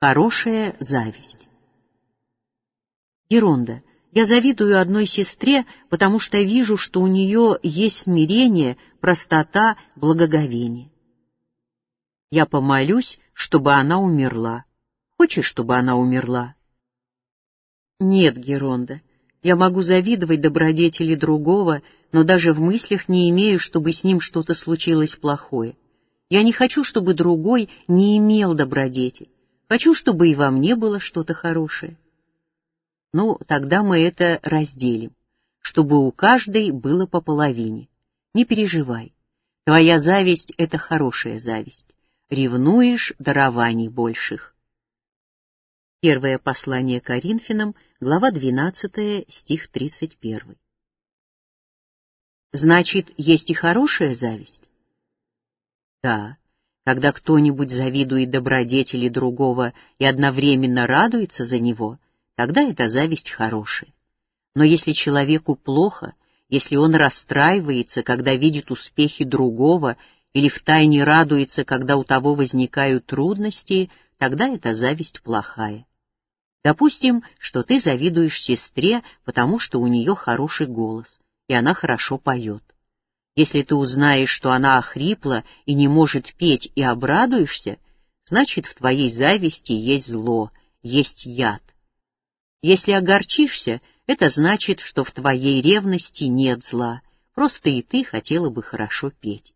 Хорошая зависть. Геронда, я завидую одной сестре, потому что вижу, что у нее есть смирение, простота, благоговение. Я помолюсь, чтобы она умерла. Хочешь, чтобы она умерла? Нет, Геронда, я могу завидовать добродетели другого, но даже в мыслях не имею, чтобы с ним что-то случилось плохое. Я не хочу, чтобы другой не имел добродетель. Хочу, чтобы и во мне было что-то хорошее. Ну, тогда мы это разделим, чтобы у каждой было по половине. Не переживай. Твоя зависть — это хорошая зависть. Ревнуешь дарований больших. Первое послание Коринфянам, глава 12, стих 31. Значит, есть и хорошая зависть? Да, когда кто-нибудь завидует добродетели другого и одновременно радуется за него, тогда эта зависть хорошая. Но если человеку плохо, если он расстраивается, когда видит успехи другого, или втайне радуется, когда у того возникают трудности, тогда эта зависть плохая. Допустим, что ты завидуешь сестре, потому что у нее хороший голос, и она хорошо поет. Если ты узнаешь, что она охрипла и не может петь, и обрадуешься, значит, в твоей зависти есть зло, есть яд. Если огорчишься, это значит, что в твоей ревности нет зла, просто и ты хотела бы хорошо петь.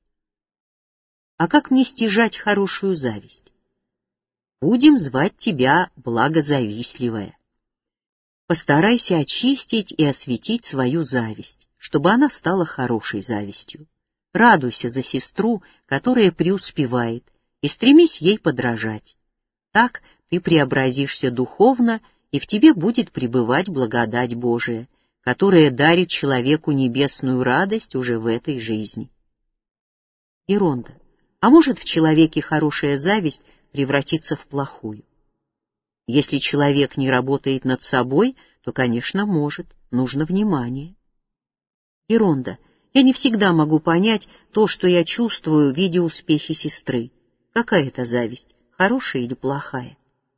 А как мне стяжать хорошую зависть? Будем звать тебя благозавистливая. Постарайся очистить и осветить свою зависть, чтобы она стала хорошей завистью. Радуйся за сестру, которая преуспевает, и стремись ей подражать. Так ты преобразишься духовно, и в тебе будет пребывать благодать Божия, которая дарит человеку небесную радость уже в этой жизни. Геронда, а может в человеке хорошая зависть превратиться в плохую? Если человек не работает над собой, то, конечно, может, нужно внимание. Геронда, я не всегда могу понять то, что я чувствую, видя успехи сестры. Какая это зависть, хорошая или плохая?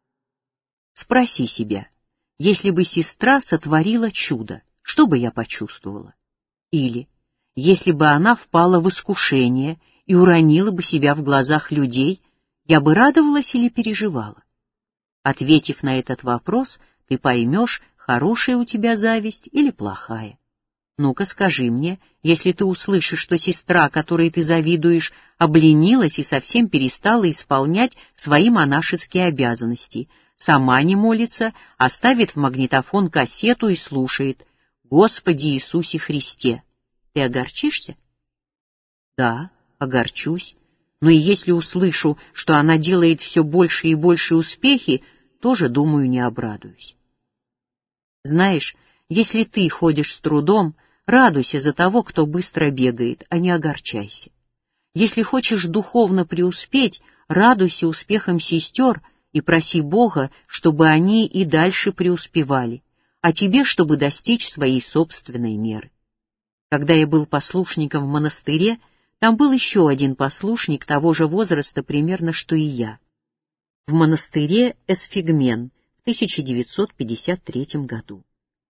Спроси себя, если бы сестра сотворила чудо, что бы я почувствовала? Или, если бы она впала в искушение и уронила бы себя в глазах людей, я бы радовалась или переживала? Ответив на этот вопрос, ты поймешь, хорошая у тебя зависть или плохая. Ну-ка скажи мне, если ты услышишь, что сестра, которой ты завидуешь, обленилась и совсем перестала исполнять свои монашеские обязанности, сама не молится, а ставит в магнитофон кассету и слушает «Господи Иисусе Христе», ты огорчишься? Да, огорчусь. Но и если услышу, что она делает все больше и больше успехи, тоже, думаю, не обрадуюсь. Знаешь, если ты ходишь с трудом, радуйся за того, кто быстро бегает, а не огорчайся. Если хочешь духовно преуспеть, радуйся успехам сестер и проси Бога, чтобы они и дальше преуспевали, а тебе, чтобы достичь своей собственной меры. Когда я был послушником в монастыре, там был еще один послушник того же возраста примерно, что и я. В монастыре Эсфигмен в 1953 году.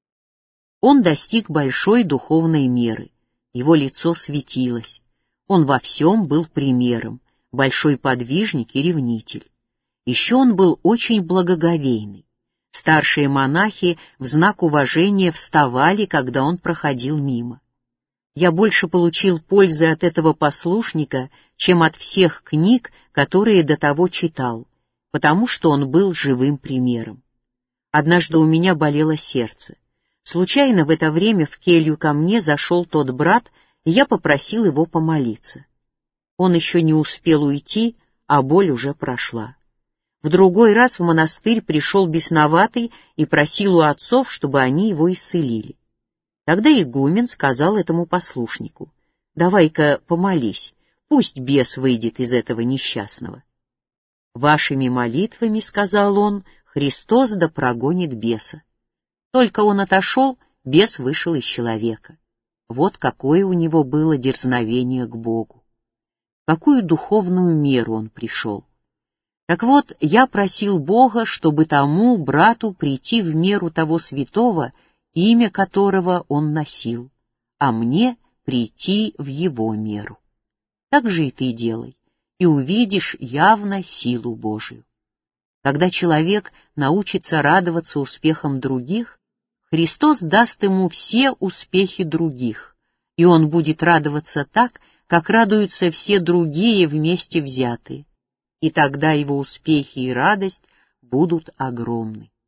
Он достиг большой духовной меры, его лицо светилось, он во всем был примером, большой подвижник и ревнитель. Еще он был очень благоговейный. Старшие монахи в знак уважения вставали, когда он проходил мимо. Я больше получил пользы от этого послушника, чем от всех книг, которые до того читал, потому что он был живым примером. Однажды у меня болело сердце. Случайно в это время в келью ко мне зашел тот брат, и я попросил его помолиться. Он еще не успел уйти, а боль уже прошла. В другой раз в монастырь пришел бесноватый и просил у отцов, чтобы они его исцелили. Тогда игумен сказал этому послушнику: «Давай-ка помолись, пусть бес выйдет из этого несчастного». «Вашими молитвами, — сказал он, — Христос да прогонит беса». Только он отошел, бес вышел из человека. Вот какое у него было дерзновение к Богу. В какую духовную меру он пришел. Так вот, я просил Бога, чтобы тому брату прийти в меру того святого, имя которого он носил, а мне прийти в его меру. Так же и ты делай, и увидишь явно силу Божию. Когда человек научится радоваться успехам других, Христос даст ему все успехи других, и он будет радоваться так, как радуются все другие вместе взятые, и тогда его успехи и радость будут огромны.